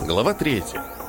Глава 3.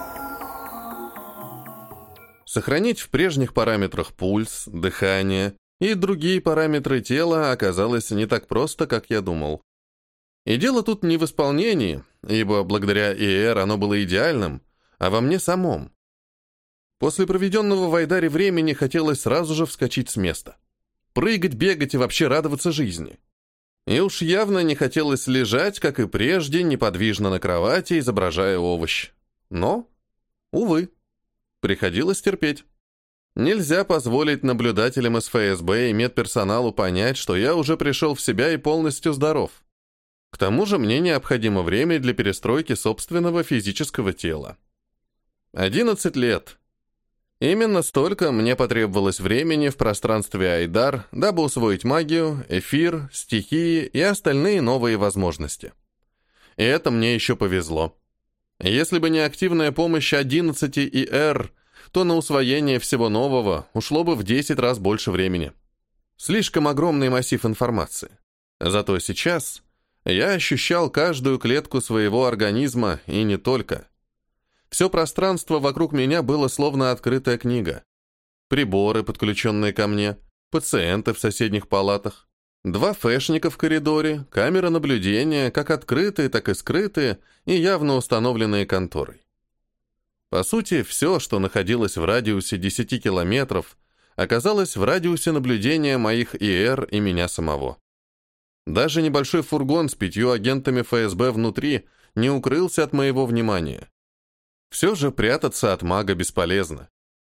Сохранить в прежних параметрах пульс, дыхание и другие параметры тела оказалось не так просто, как я думал. И дело тут не в исполнении, ибо благодаря ИР оно было идеальным, а во мне самом. После проведенного в Айдаре времени хотелось сразу же вскочить с места. Прыгать, бегать и вообще радоваться жизни. И уж явно не хотелось лежать, как и прежде, неподвижно на кровати, изображая овощ. Но, увы, приходилось терпеть. Нельзя позволить наблюдателям из ФСБ и медперсоналу понять, что я уже пришел в себя и полностью здоров. К тому же мне необходимо время для перестройки собственного физического тела. 11 лет. Именно столько мне потребовалось времени в пространстве Айдар, дабы усвоить магию, эфир, стихии и остальные новые возможности. И это мне еще повезло. Если бы не активная помощь 11 ИР, то на усвоение всего нового ушло бы в 10 раз больше времени. Слишком огромный массив информации. Зато сейчас я ощущал каждую клетку своего организма и не только. Все пространство вокруг меня было словно открытая книга. Приборы, подключенные ко мне, пациенты в соседних палатах, 2 фэшника в коридоре, камеры наблюдения, как открытые, так и скрытые, и явно установленные конторой. По сути, все, что находилось в радиусе 10 километров, оказалось в радиусе наблюдения моих ИР и меня самого. Даже небольшой фургон с 5 агентами ФСБ внутри не укрылся от моего внимания. Все же прятаться от мага бесполезно.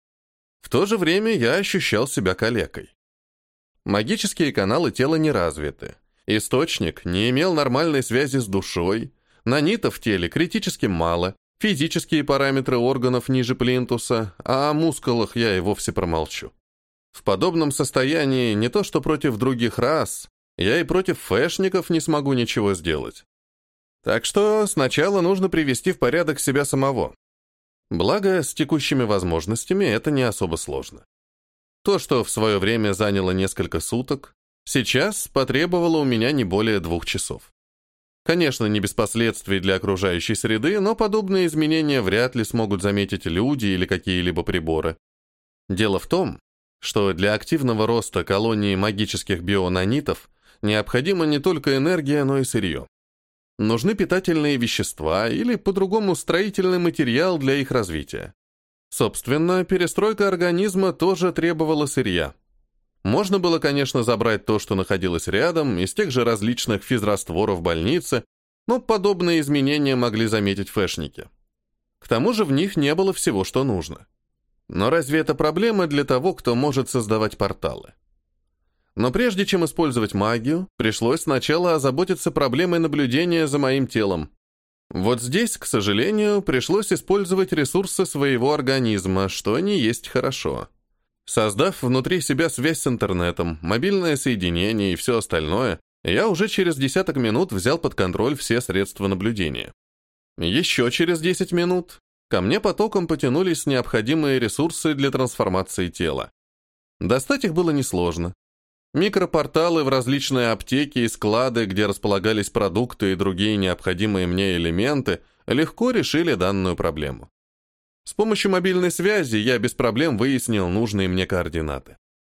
В то же время я ощущал себя калекой. Магические каналы тела не развиты. Источник не имел нормальной связи с душой. Нанитов в теле критически мало. Физические параметры органов ниже плинтуса, а о мускулах я и вовсе промолчу. В подобном состоянии не то что против других рас, я и против фэшников не смогу ничего сделать. Так что сначала нужно привести в порядок себя самого. Благо, с текущими возможностями это не особо сложно. То, что в свое время заняло несколько суток, сейчас потребовало у меня не более 2 часов. Конечно, не без последствий для окружающей среды, но подобные изменения вряд ли смогут заметить люди или какие-либо приборы. Дело в том, что для активного роста колонии магических бионанитов необходима не только энергия, но и сырье. Нужны питательные вещества или, по-другому, строительный материал для их развития. Собственно, перестройка организма тоже требовала сырья. Можно было, конечно, забрать то, что находилось рядом, из тех же различных физрастворов больницы, но подобные изменения могли заметить фэшники. К тому же в них не было всего, что нужно. Но разве это проблема для того, кто может создавать порталы? Но прежде чем использовать магию, пришлось сначала озаботиться проблемой наблюдения за моим телом. Вот здесь, к сожалению, пришлось использовать ресурсы своего организма, что не есть хорошо. Создав внутри себя связь с интернетом, мобильное соединение и все остальное, я уже через десяток минут взял под контроль все средства наблюдения. Еще через 10 минут ко мне потоком потянулись необходимые ресурсы для трансформации тела. Достать их было несложно. Микропорталы в различные аптеки и склады, где располагались продукты и другие необходимые мне элементы, легко решили данную проблему. С помощью мобильной связи я без проблем выяснил нужные мне координаты.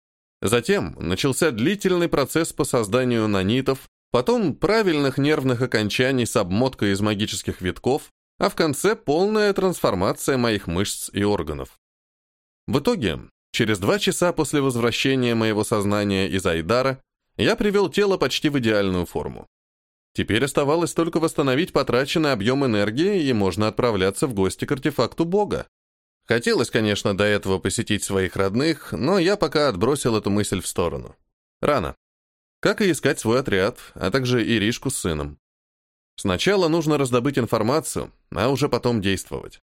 Затем начался длительный процесс по созданию нанитов, потом правильных нервных окончаний с обмоткой из магических витков, а в конце полная трансформация моих мышц и органов. В итоге, через 2 часа после возвращения моего сознания из Айдара, я привел тело почти в идеальную форму. Теперь оставалось только восстановить потраченный объем энергии, и можно отправляться в гости к артефакту Бога. Хотелось, конечно, до этого посетить своих родных, но я пока отбросил эту мысль в сторону. Рано. Как и искать свой отряд, а также Иришку с сыном. Сначала нужно раздобыть информацию, а уже потом действовать.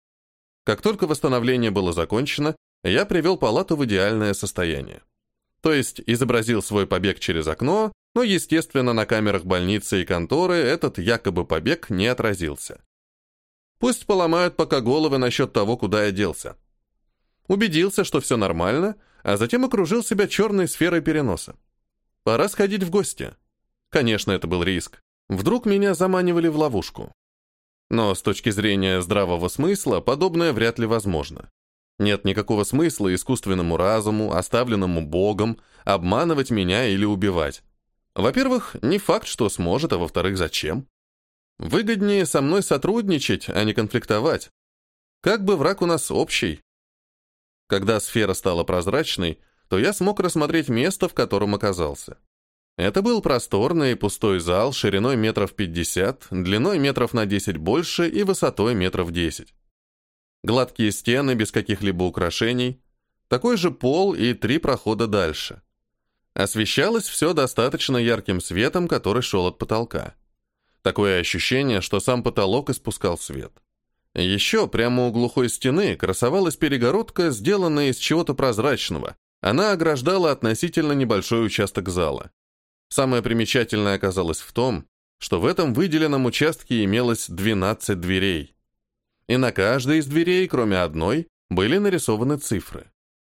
Как только восстановление было закончено, я привел палату в идеальное состояние. То есть изобразил свой побег через окно, но, естественно, на камерах больницы и конторы этот якобы побег не отразился. Пусть поломают пока головы насчет того, куда я делся. Убедился, что все нормально, а затем окружил себя черной сферой переноса. Пора сходить в гости. Конечно, это был риск. Вдруг меня заманивали в ловушку. Но с точки зрения здравого смысла подобное вряд ли возможно. Нет никакого смысла искусственному разуму, оставленному Богом, обманывать меня или убивать. Во-первых, не факт, что сможет, а во-вторых, зачем? Выгоднее со мной сотрудничать, а не конфликтовать. Как бы враг у нас общий. Когда сфера стала прозрачной, то я смог рассмотреть место, в котором оказался. Это был просторный и пустой зал шириной метров 50, длиной метров на 10 больше и высотой метров 10. Гладкие стены без каких-либо украшений, такой же пол и 3 прохода дальше. Освещалось все достаточно ярким светом, который шел от потолка. Такое ощущение, что сам потолок испускал свет. Еще прямо у глухой стены красовалась перегородка, сделанная из чего-то прозрачного. Она ограждала относительно небольшой участок зала. Самое примечательное оказалось в том, что в этом выделенном участке имелось 12 дверей. И на каждой из дверей, кроме одной, были нарисованы цифры.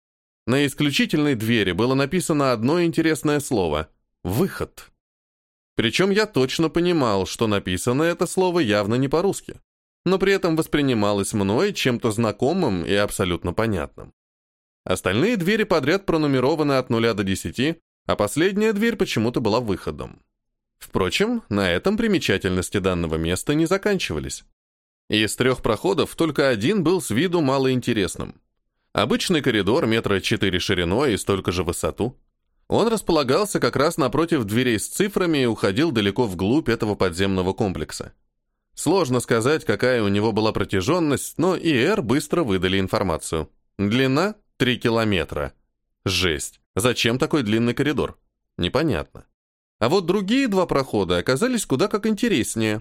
На исключительной двери было написано одно интересное слово — «Выход». Причем я точно понимал, что написано это слово явно не по-русски, но при этом воспринималось мной чем-то знакомым и абсолютно понятным. Остальные двери подряд пронумерованы от 0 до 10, а последняя дверь почему-то была выходом. Впрочем, на этом примечательности данного места не заканчивались. Из 3 проходов только один был с виду малоинтересным. Обычный коридор метра 4 шириной и столько же в высоту. Он располагался как раз напротив дверей с цифрами и уходил далеко вглубь этого подземного комплекса. Сложно сказать, какая у него была протяженность, но ИР быстро выдали информацию. Длина — 3 километра. Жесть. Зачем такой длинный коридор? Непонятно. А вот другие 2 прохода оказались куда как интереснее.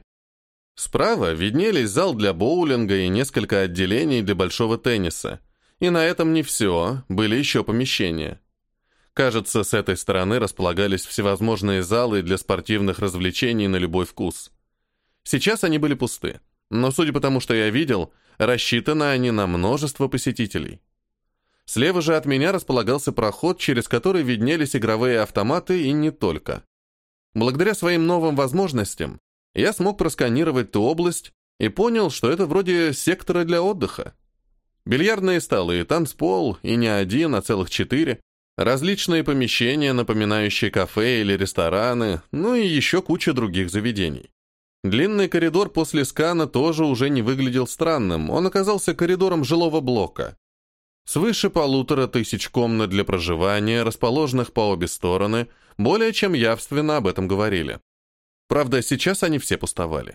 Справа виднелись зал для боулинга и несколько отделений для большого тенниса. И на этом не все, были еще помещения. Кажется, с этой стороны располагались всевозможные залы для спортивных развлечений на любой вкус. Сейчас они были пусты, но, судя по тому, что я видел, рассчитаны они на множество посетителей. Слева же от меня располагался проход, через который виднелись игровые автоматы и не только. Благодаря своим новым возможностям я смог просканировать ту область и понял, что это вроде сектора для отдыха. Бильярдные столы, танцпол, и не один, а целых 4, различные помещения, напоминающие кафе или рестораны, ну и еще куча других заведений. Длинный коридор после скана тоже уже не выглядел странным, он оказался коридором жилого блока. Свыше 1500 комнат для проживания, расположенных по обе стороны, более чем явственно об этом говорили. Правда, сейчас они все пустовали.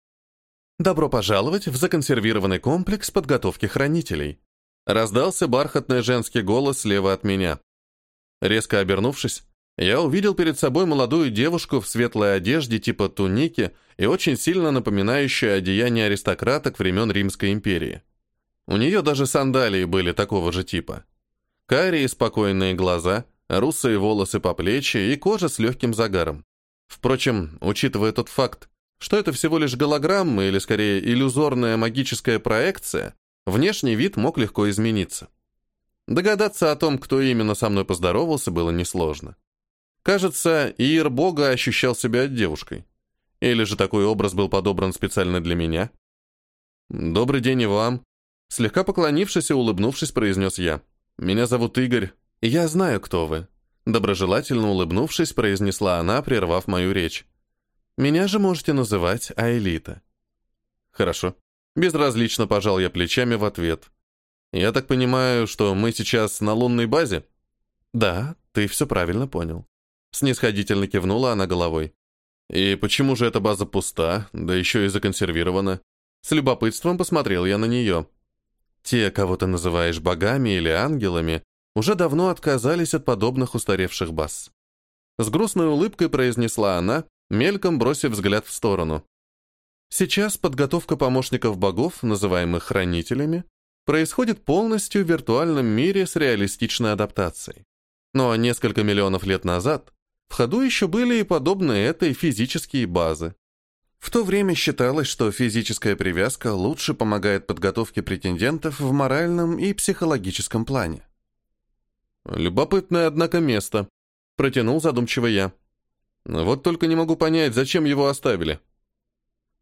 «Добро пожаловать в законсервированный комплекс подготовки хранителей», раздался бархатный женский голос слева от меня. Резко обернувшись, я увидел перед собой молодую девушку в светлой одежде типа туники и очень сильно напоминающую одеяние аристократок времен Римской империи. У нее даже сандалии были такого же типа. Карие спокойные глаза, русые волосы по плечи и кожа с легким загаром. Впрочем, учитывая тот факт, что это всего лишь голограмма или, скорее, иллюзорная магическая проекция, внешний вид мог легко измениться. Догадаться о том, кто именно со мной поздоровался, было несложно. Кажется, Иер Бога ощущал себя девушкой. Или же такой образ был подобран специально для меня? «Добрый день и вам», — слегка поклонившись и улыбнувшись, произнес я. «Меня зовут Игорь. Я знаю, кто вы», — доброжелательно улыбнувшись, произнесла она, прервав мою речь. «Меня же можете называть Аэлита». «Хорошо». Безразлично пожал я плечами в ответ. «Я так понимаю, что мы сейчас на лунной базе?» «Да, ты все правильно понял». Снисходительно кивнула она головой. «И почему же эта база пуста, да еще и законсервирована?» С любопытством посмотрел я на нее. «Те, кого ты называешь богами или ангелами, уже давно отказались от подобных устаревших баз». С грустной улыбкой произнесла она, мельком бросив взгляд в сторону. «Сейчас подготовка помощников богов, называемых хранителями, происходит полностью в виртуальном мире с реалистичной адаптацией. Но несколько миллионов лет назад в ходу еще были и подобные этой физические базы. В то время считалось, что физическая привязка лучше помогает подготовке претендентов в моральном и психологическом плане». «Любопытное, однако, место», — протянул задумчиво я. «Вот только не могу понять, зачем его оставили».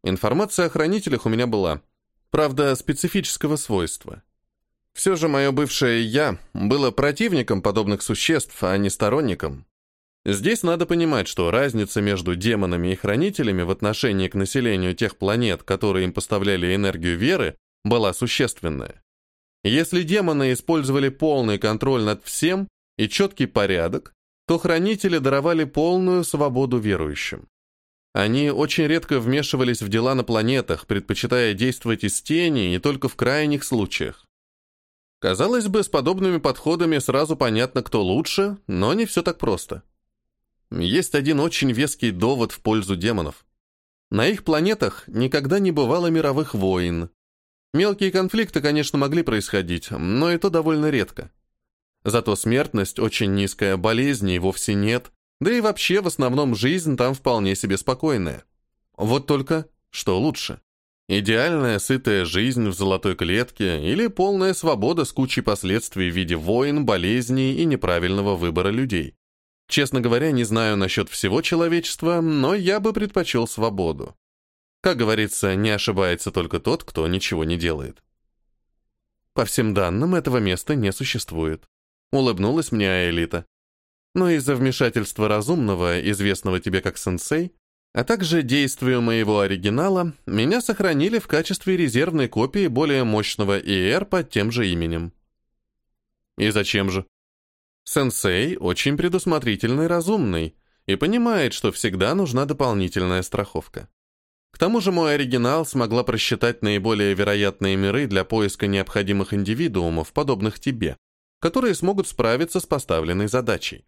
Информация о хранителях у меня была. Правда, специфического свойства. Все же мое бывшее «я» было противником подобных существ, а не сторонником. Здесь надо понимать, что разница между демонами и хранителями в отношении к населению тех планет, которые им поставляли энергию веры, была существенная. Если демоны использовали полный контроль над всем и четкий порядок, то хранители даровали полную свободу верующим. Они очень редко вмешивались в дела на планетах, предпочитая действовать из тени и только в крайних случаях. Казалось бы, с подобными подходами сразу понятно, кто лучше, но не все так просто. Есть один очень веский довод в пользу демонов. На их планетах никогда не бывало мировых войн. Мелкие конфликты, конечно, могли происходить, но и то довольно редко. Зато смертность очень низкая, болезней вовсе нет, да и вообще в основном жизнь там вполне себе спокойная. Вот только что лучше? Идеальная сытая жизнь в золотой клетке или полная свобода с кучей последствий в виде войн, болезней и неправильного выбора людей? Честно говоря, не знаю насчет всего человечества, но я бы предпочел свободу. Как говорится, не ошибается только тот, кто ничего не делает. По всем данным, этого места не существует. Улыбнулась мне Аэлита. Но из-за вмешательства разумного, известного тебе как сенсей, а также действию моего оригинала, меня сохранили в качестве резервной копии более мощного ИР под тем же именем. И зачем же? Сенсей очень предусмотрительный и разумный, и понимает, что всегда нужна дополнительная страховка. К тому же мой оригинал смогла просчитать наиболее вероятные миры для поиска необходимых индивидуумов, подобных тебе, которые смогут справиться с поставленной задачей.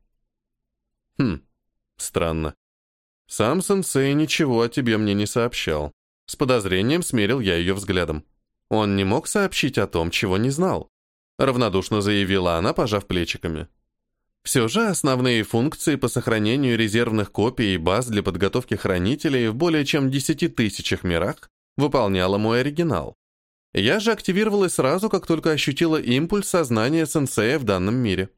Странно. Сам сенсей ничего о тебе мне не сообщал. С подозрением смерил я ее взглядом. Он не мог сообщить о том, чего не знал. Равнодушно заявила она, пожав плечиками. Все же основные функции по сохранению резервных копий и баз для подготовки хранителей в более чем 10 тысячах мирах выполняла мой оригинал. Я же активировалась сразу, как только ощутила импульс сознания сенсея в данном мире.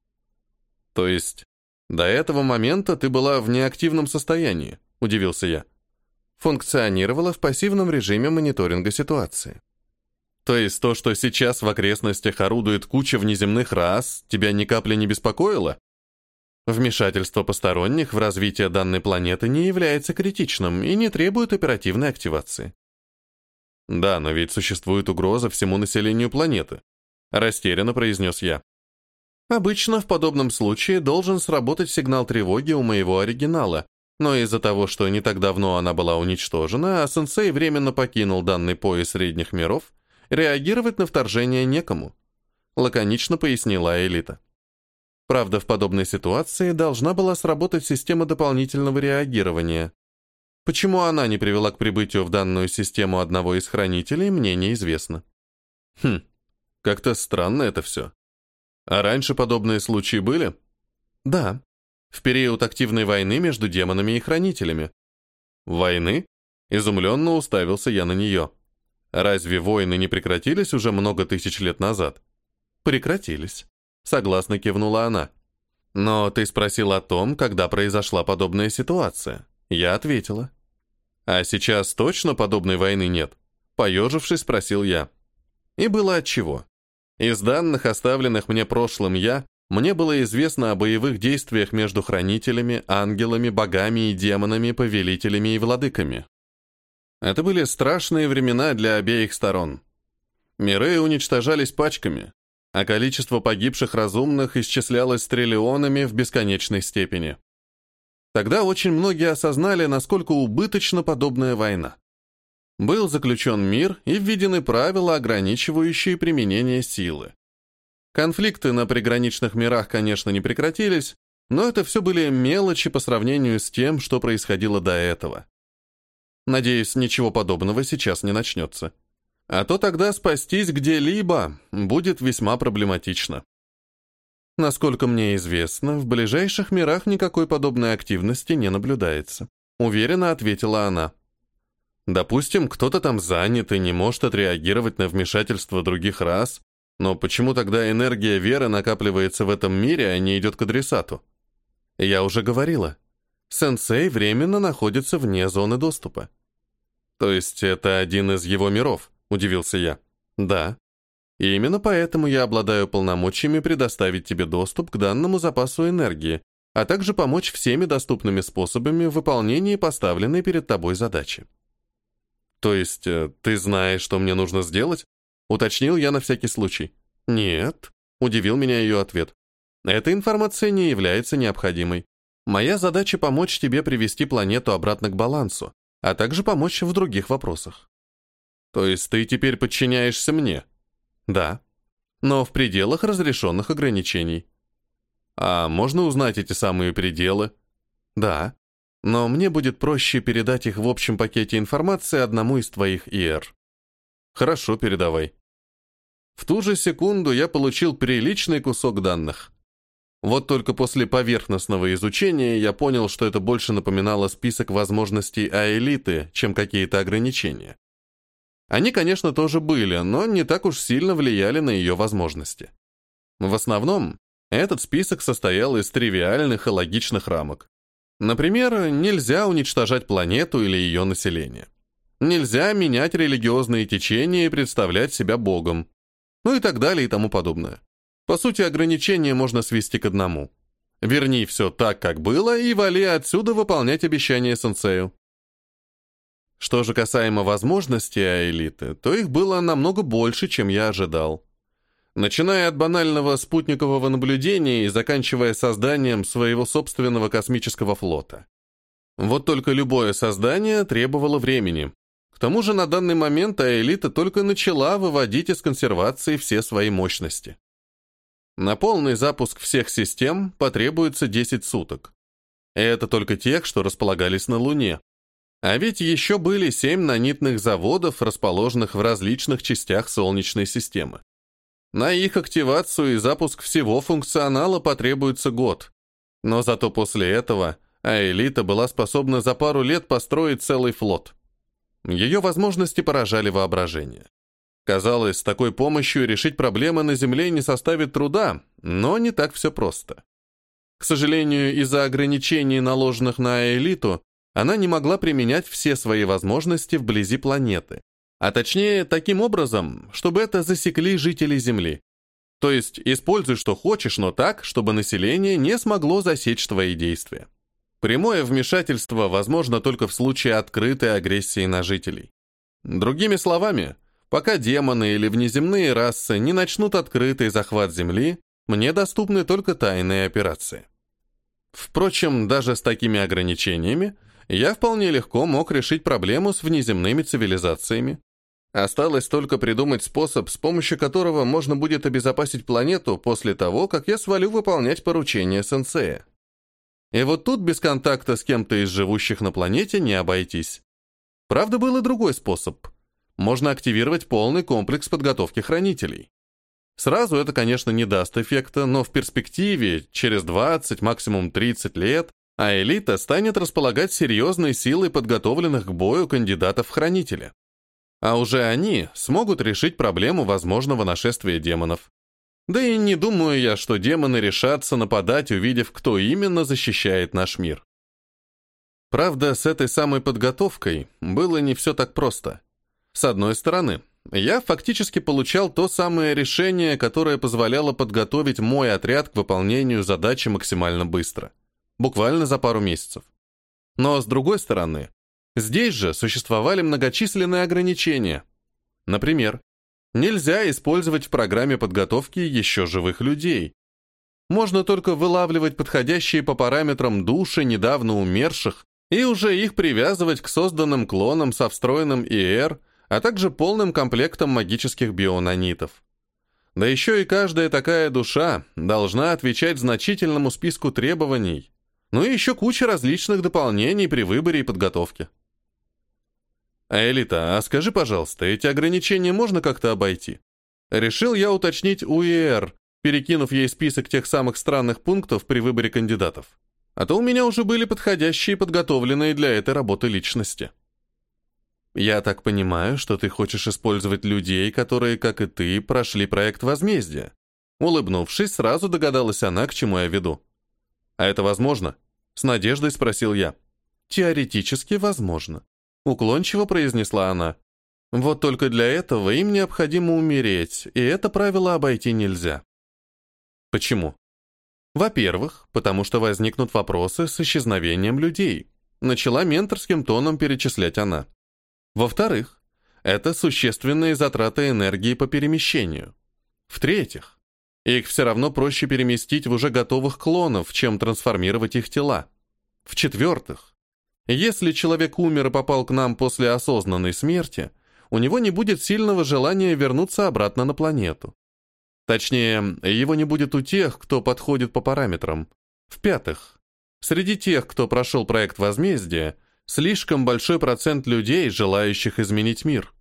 То есть, до этого момента ты была в неактивном состоянии, удивился я. Функционировала в пассивном режиме мониторинга ситуации. То есть то, что сейчас в окрестностях орудует куча внеземных рас, тебя ни капли не беспокоило? Вмешательство посторонних в развитие данной планеты не является критичным и не требует оперативной активации. Да, но ведь существует угроза всему населению планеты, растерянно произнес я. Обычно в подобном случае должен сработать сигнал тревоги у моего оригинала, но из-за того, что не так давно она была уничтожена, а сенсей временно покинул данный пояс средних миров, реагировать на вторжение некому, лаконично пояснила Элита. Правда, в подобной ситуации должна была сработать система дополнительного реагирования. Почему она не привела к прибытию в данную систему одного из хранителей, мне неизвестно. Как-то странно это все. А раньше подобные случаи были? Да, в период активной войны между демонами и хранителями. Войны? Изумленно уставился я на нее. Разве войны не прекратились уже много тысяч лет назад? Прекратились. Согласно кивнула она. Но ты спросил о том, когда произошла подобная ситуация. Я ответила. А сейчас точно подобной войны нет? Поежившись, спросил я. И было отчего. Из данных, оставленных мне прошлым мне было известно о боевых действиях между хранителями, ангелами, богами и демонами, повелителями и владыками. Это были страшные времена для обеих сторон. Миры уничтожались пачками, а количество погибших разумных исчислялось триллионами в бесконечной степени. Тогда очень многие осознали, насколько убыточна подобная война. Был заключен мир и введены правила, ограничивающие применение силы. Конфликты на приграничных мирах, конечно, не прекратились, но это все были мелочи по сравнению с тем, что происходило до этого. Надеюсь, ничего подобного сейчас не начнется. А то тогда спастись где-либо будет весьма проблематично. Насколько мне известно, в ближайших мирах никакой подобной активности не наблюдается, уверенно ответила она. Допустим, кто-то там занят и не может отреагировать на вмешательство других рас, но почему тогда энергия веры накапливается в этом мире, а не идет к адресату? Я уже говорила. Сенсей временно находится вне зоны доступа. То есть это один из его миров, удивился я. Да. И именно поэтому я обладаю полномочиями предоставить тебе доступ к данному запасу энергии, а также помочь всеми доступными способами в выполнении поставленной перед тобой задачи. То есть ты знаешь, что мне нужно сделать? Уточнил я на всякий случай. Нет, удивил меня ее ответ. Эта информация не является необходимой. Моя задача помочь тебе привести планету обратно к балансу, а также помочь в других вопросах. То есть ты теперь подчиняешься мне? Да, но в пределах разрешенных ограничений. А можно узнать эти самые пределы? Да, но мне будет проще передать их в общем пакете информации одному из твоих ИР. Хорошо, передавай. В ту же секунду я получил приличный кусок данных. Вот только после поверхностного изучения я понял, что это больше напоминало список возможностей Аэлиты, чем какие-то ограничения. Они, конечно, тоже были, но не так уж сильно влияли на ее возможности. В основном, этот список состоял из тривиальных и логичных рамок. Например, нельзя уничтожать планету или ее население. Нельзя менять религиозные течения и представлять себя богом. Ну и так далее и тому подобное. По сути, ограничения можно свести к одному. Верни все так, как было, и вали отсюда выполнять обещания сенсею. Что же касаемо возможностей Аэлиты, то их было намного больше, чем я ожидал. Начиная от банального спутникового наблюдения и заканчивая созданием своего собственного космического флота. Вот только любое создание требовало времени. К тому же на данный момент Аэлита только начала выводить из консервации все свои мощности. На полный запуск всех систем потребуется 10 суток. Это только тех, что располагались на Луне. А ведь еще были 7 нанитных заводов, расположенных в различных частях Солнечной системы. На их активацию и запуск всего функционала потребуется год. Но зато после этого Аэлита была способна за пару лет построить целый флот. Ее возможности поражали воображение. Казалось, с такой помощью решить проблемы на Земле не составит труда, но не так все просто. К сожалению, из-за ограничений, наложенных на Аэлиту, она не могла применять все свои возможности вблизи планеты, а точнее, таким образом, чтобы это засекли жители Земли. То есть, используй что хочешь, но так, чтобы население не смогло засечь твои действия. Прямое вмешательство возможно только в случае открытой агрессии на жителей. Другими словами, пока демоны или внеземные расы не начнут открытый захват Земли, мне доступны только тайные операции. Впрочем, даже с такими ограничениями я вполне легко мог решить проблему с внеземными цивилизациями. Осталось только придумать способ, с помощью которого можно будет обезопасить планету после того, как я свалю выполнять поручения сенсея. И вот тут без контакта с кем-то из живущих на планете не обойтись. Правда, был и другой способ. Можно активировать полный комплекс подготовки хранителей. Сразу это, конечно, не даст эффекта, но в перспективе, через 20, максимум 30 лет, Аэлита станет располагать серьезной силой подготовленных к бою кандидатов в хранители. А уже они смогут решить проблему возможного нашествия демонов. Да и не думаю я, что демоны решатся нападать, увидев, кто именно защищает наш мир. Правда, с этой самой подготовкой было не все так просто. С одной стороны, я фактически получал то самое решение, которое позволяло подготовить мой отряд к выполнению задачи максимально быстро. Буквально за пару месяцев. Но с другой стороны, здесь же существовали многочисленные ограничения. Например, нельзя использовать в программе подготовки еще живых людей. Можно только вылавливать подходящие по параметрам души недавно умерших и уже их привязывать к созданным клонам со встроенным ИР, а также полным комплектом магических бионанитов. Да еще и каждая такая душа должна отвечать значительному списку требований, ну и еще куча различных дополнений при выборе и подготовке. Аэлита, а скажи, пожалуйста, эти ограничения можно как-то обойти? Решил я уточнить у ИР, перекинув ей список тех самых странных пунктов при выборе кандидатов. А то у меня уже были подходящие и подготовленные для этой работы личности. Я так понимаю, что ты хочешь использовать людей, которые, как и ты, прошли проект возмездия. Улыбнувшись, сразу догадалась она, к чему я веду. «А это возможно?» — с надеждой спросил я. «Теоретически возможно», — уклончиво произнесла она. Вот только для этого им необходимо умереть, и это правило обойти нельзя. Почему? Во-первых, потому что возникнут вопросы с исчезновением людей. Начала менторским тоном перечислять она. Во-вторых, это существенные затраты энергии по перемещению. В-третьих, их все равно проще переместить в уже готовых клонов, чем трансформировать их тела. В-четвертых, если человек умер и попал к нам после осознанной смерти, у него не будет сильного желания вернуться обратно на планету. Точнее, его не будет у тех, кто подходит по параметрам. В-пятых, среди тех, кто прошел проект возмездия, слишком большой процент людей, желающих изменить мир.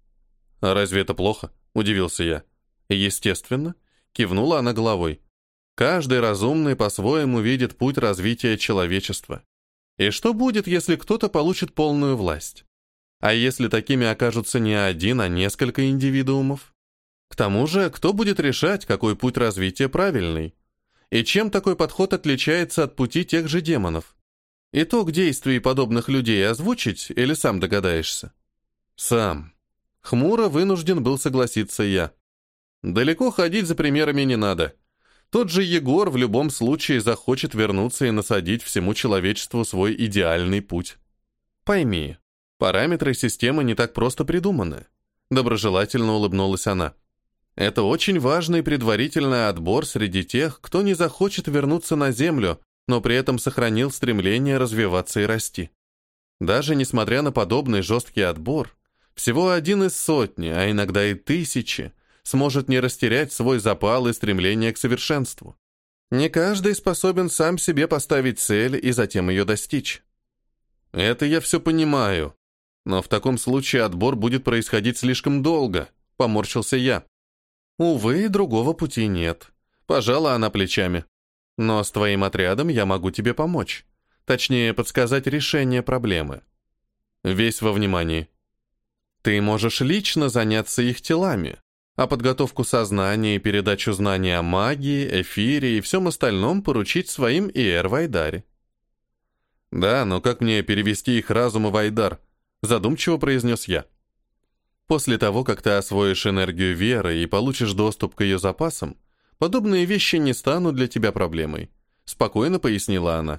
«А разве это плохо?» – удивился я. «Естественно», – кивнула она головой. «Каждый разумный по-своему видит путь развития человечества. И что будет, если кто-то получит полную власть? А если такими окажутся не один, а несколько индивидуумов? К тому же, кто будет решать, какой путь развития правильный? И чем такой подход отличается от пути тех же демонов? Итог действий подобных людей озвучить или сам догадаешься?» «Сам». Хмуро вынужден был согласиться я. Далеко ходить за примерами не надо. Тот же Егор в любом случае захочет вернуться и насадить всему человечеству свой идеальный путь. Пойми, параметры системы не так просто придуманы. Доброжелательно улыбнулась она. Это очень важный предварительный отбор среди тех, кто не захочет вернуться на Землю, но при этом сохранил стремление развиваться и расти. Даже несмотря на подобный жесткий отбор, всего 1 из сотни, а иногда и 1000, сможет не растерять свой запал и стремление к совершенству. Не каждый способен сам себе поставить цель и затем ее достичь. Это я все понимаю, но в таком случае отбор будет происходить слишком долго, поморщился я. Увы, другого пути нет. Пожала она плечами. Но с твоим отрядом я могу тебе помочь. Точнее, подсказать решение проблемы. Весь во внимании. Ты можешь лично заняться их телами, а подготовку сознания и передачу знаний о магии, эфире и всем остальном поручить своим Иэр Вайдаре. Да, но как мне перевести их разум в Вайдар? Задумчиво произнес я. После того, как ты освоишь энергию веры и получишь доступ к ее запасам, подобные вещи не станут для тебя проблемой, спокойно пояснила она.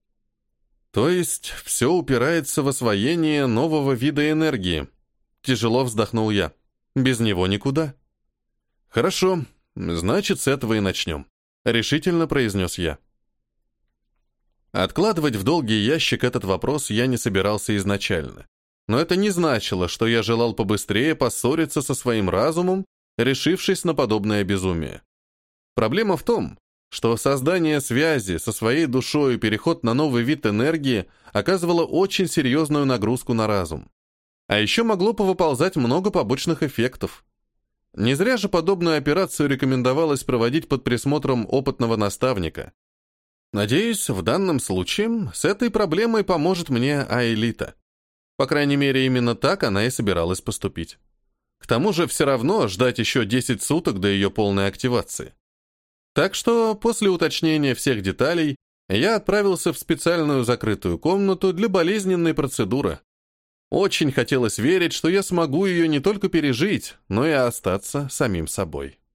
То есть все упирается в освоение нового вида энергии. Тяжело вздохнул я. Без него никуда. Хорошо, значит, с этого и начнем, решительно произнес я. Откладывать в долгий ящик этот вопрос я не собирался изначально. Но это не значило, что я желал побыстрее поссориться со своим разумом, решившись на подобное безумие. Проблема в том, что создание связи со своей душой и переход на новый вид энергии оказывало очень серьезную нагрузку на разум. А еще могло повыползать много побочных эффектов. Не зря же подобную операцию рекомендовалось проводить под присмотром опытного наставника. Надеюсь, в данном случае с этой проблемой поможет мне Аэлита. По крайней мере, именно так она и собиралась поступить. К тому же все равно ждать еще 10 суток до ее полной активации. Так что после уточнения всех деталей я отправился в специальную закрытую комнату для болезненной процедуры. Очень хотелось верить, что я смогу ее не только пережить, но и остаться самим собой.